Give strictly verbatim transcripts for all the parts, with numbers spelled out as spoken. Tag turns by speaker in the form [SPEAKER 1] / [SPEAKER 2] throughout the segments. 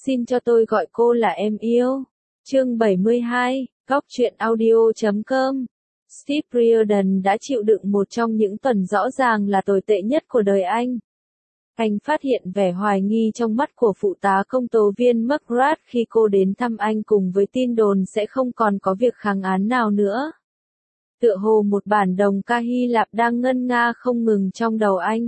[SPEAKER 1] Xin cho tôi gọi cô là em yêu. Chương bảy mươi hai, góc truyện audio chấm com. Steve Riordan đã chịu đựng một trong những tuần rõ ràng là tồi tệ nhất của đời anh. Anh phát hiện vẻ hoài nghi trong mắt của phụ tá công tố viên McGrath khi cô đến thăm anh cùng với tin đồn sẽ không còn có việc kháng án nào nữa. Tựa hồ một bản đồng ca Hy Lạp đang ngân nga không ngừng trong đầu anh.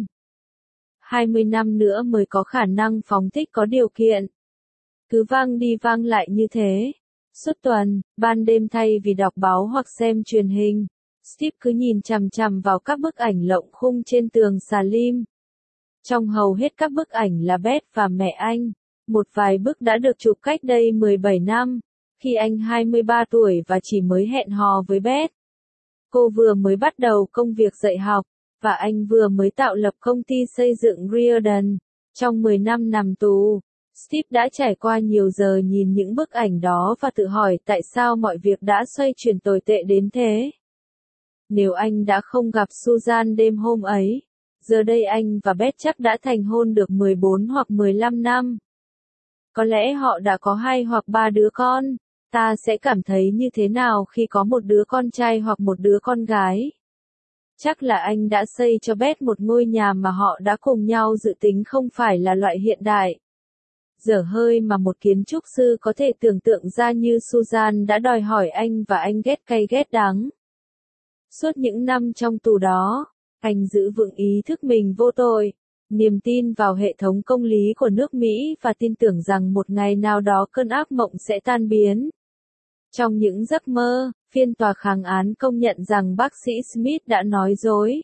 [SPEAKER 1] hai mươi năm nữa mới có khả năng phóng thích có điều kiện. Cứ vang đi vang lại như thế. Suốt tuần, ban đêm thay vì đọc báo hoặc xem truyền hình, Steve cứ nhìn chằm chằm vào các bức ảnh lộng khung trên tường Salim. Trong hầu hết các bức ảnh là Beth và mẹ anh. Một vài bức đã được chụp cách đây mười bảy năm, khi anh hai mươi ba tuổi và chỉ mới hẹn hò với Beth. Cô vừa mới bắt đầu công việc dạy học, và anh vừa mới tạo lập công ty xây dựng Riordan. Trong mười năm nằm tù, Steve đã trải qua nhiều giờ nhìn những bức ảnh đó và tự hỏi tại sao mọi việc đã xoay chuyển tồi tệ đến thế. Nếu anh đã không gặp Susan đêm hôm ấy, giờ đây anh và Beth chắc đã thành hôn được mười bốn hoặc mười lăm năm. Có lẽ họ đã có hai hoặc ba đứa con. Ta sẽ cảm thấy như thế nào khi có một đứa con trai hoặc một đứa con gái? Chắc là anh đã xây cho Beth một ngôi nhà mà họ đã cùng nhau dự tính không phải là loại hiện đại. Dở hơi mà một kiến trúc sư có thể tưởng tượng ra như Susan đã đòi hỏi anh và anh ghét cay ghét đắng. Suốt những năm trong tù đó, anh giữ vững ý thức mình vô tội, niềm tin vào hệ thống công lý của nước Mỹ và tin tưởng rằng một ngày nào đó cơn ác mộng sẽ tan biến. Trong những giấc mơ, phiên tòa kháng án công nhận rằng bác sĩ Smith đã nói dối.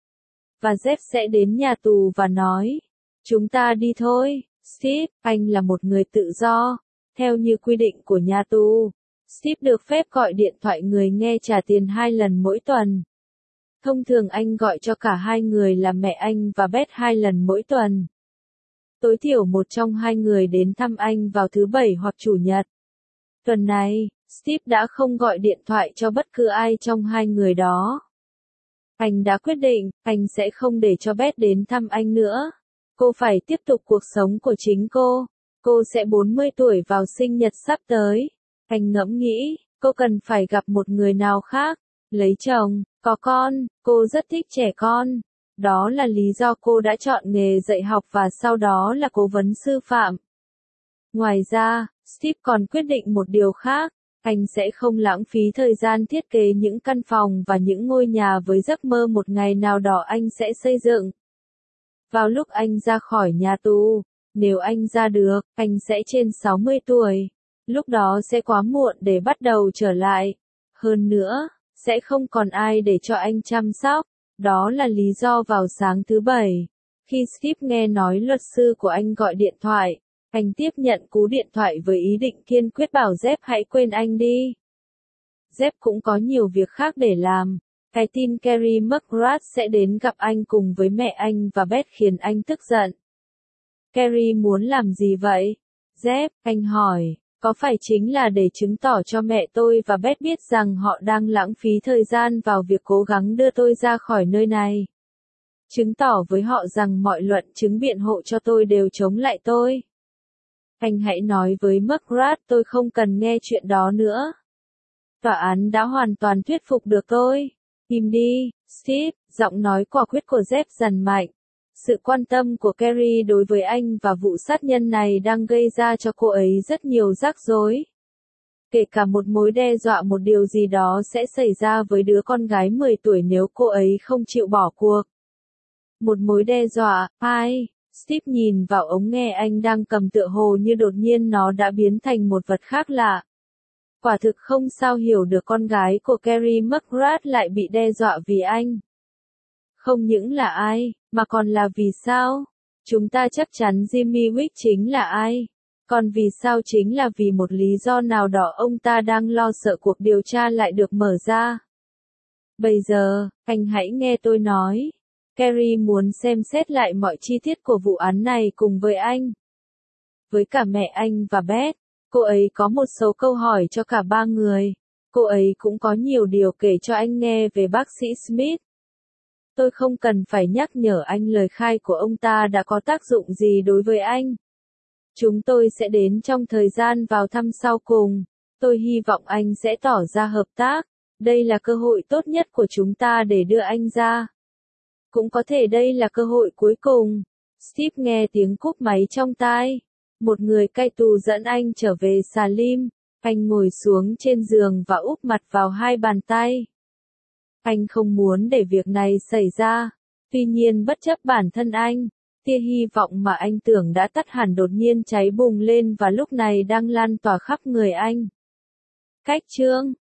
[SPEAKER 1] Và Jeff sẽ đến nhà tù và nói, chúng ta đi thôi, Steve, anh là một người tự do. Theo như quy định của nhà tù, Steve được phép gọi điện thoại người nghe trả tiền hai lần mỗi tuần. Thông thường anh gọi cho cả hai người là mẹ anh và Beth hai lần mỗi tuần. Tối thiểu một trong hai người đến thăm anh vào thứ Bảy hoặc Chủ nhật. Tuần này, Steve đã không gọi điện thoại cho bất cứ ai trong hai người đó. Anh đã quyết định, anh sẽ không để cho Beth đến thăm anh nữa. Cô phải tiếp tục cuộc sống của chính cô. Cô sẽ bốn mươi tuổi vào sinh nhật sắp tới. Anh ngẫm nghĩ, cô cần phải gặp một người nào khác, lấy chồng, có con, cô rất thích trẻ con. Đó là lý do cô đã chọn nghề dạy học và sau đó là cố vấn sư phạm. Ngoài ra, Steve còn quyết định một điều khác. Anh sẽ không lãng phí thời gian thiết kế những căn phòng và những ngôi nhà với giấc mơ một ngày nào đó anh sẽ xây dựng. Vào lúc anh ra khỏi nhà tù, nếu anh ra được, anh sẽ trên sáu mươi tuổi. Lúc đó sẽ quá muộn để bắt đầu trở lại. Hơn nữa, sẽ không còn ai để cho anh chăm sóc. Đó là lý do vào sáng thứ Bảy, khi Steve nghe nói luật sư của anh gọi điện thoại, anh tiếp nhận cú điện thoại với ý định kiên quyết bảo Jeff hãy quên anh đi. Jeff cũng có nhiều việc khác để làm. Cái tin Carrie McGrath sẽ đến gặp anh cùng với mẹ anh và Beth khiến anh tức giận. Carrie muốn làm gì vậy? Jeff, anh hỏi, có phải chính là để chứng tỏ cho mẹ tôi và Beth biết rằng họ đang lãng phí thời gian vào việc cố gắng đưa tôi ra khỏi nơi này? Chứng tỏ với họ rằng mọi luận chứng biện hộ cho tôi đều chống lại tôi. Anh hãy nói với McGrath tôi không cần nghe chuyện đó nữa. Tòa án đã hoàn toàn thuyết phục được tôi. Im đi, Steve, giọng nói quả quyết của Jeff dần mạnh. Sự quan tâm của Carrie đối với anh và vụ sát nhân này đang gây ra cho cô ấy rất nhiều rắc rối. Kể cả một mối đe dọa một điều gì đó sẽ xảy ra với đứa con gái mười tuổi nếu cô ấy không chịu bỏ cuộc. Một mối đe dọa, ai? Steve nhìn vào ống nghe anh đang cầm tựa hồ như đột nhiên nó đã biến thành một vật khác lạ. Quả thực không sao hiểu được con gái của Carrie McGrath lại bị đe dọa vì anh. Không những là ai, mà còn là vì sao? Chúng ta chắc chắn Jimmy Wick chính là ai? Còn vì sao chính là vì một lý do nào đó ông ta đang lo sợ cuộc điều tra lại được mở ra. Bây giờ, anh hãy nghe tôi nói. Carrie muốn xem xét lại mọi chi tiết của vụ án này cùng với anh. Với cả mẹ anh và Beth, cô ấy có một số câu hỏi cho cả ba người. Cô ấy cũng có nhiều điều kể cho anh nghe về bác sĩ Smith. Tôi không cần phải nhắc nhở anh lời khai của ông ta đã có tác dụng gì đối với anh. Chúng tôi sẽ đến trong thời gian vào thăm sau cùng. Tôi hy vọng anh sẽ tỏ ra hợp tác. Đây là cơ hội tốt nhất của chúng ta để đưa anh ra. Cũng có thể đây là cơ hội cuối cùng. Steve nghe tiếng cúp máy trong tai. Một người cai tù dẫn anh trở về Salim. Anh ngồi xuống trên giường và úp mặt vào hai bàn tay. Anh không muốn để việc này xảy ra. Tuy nhiên bất chấp bản thân anh, tia hy vọng mà anh tưởng đã tắt hẳn đột nhiên cháy bùng lên và lúc này đang lan tỏa khắp người anh. Cách chương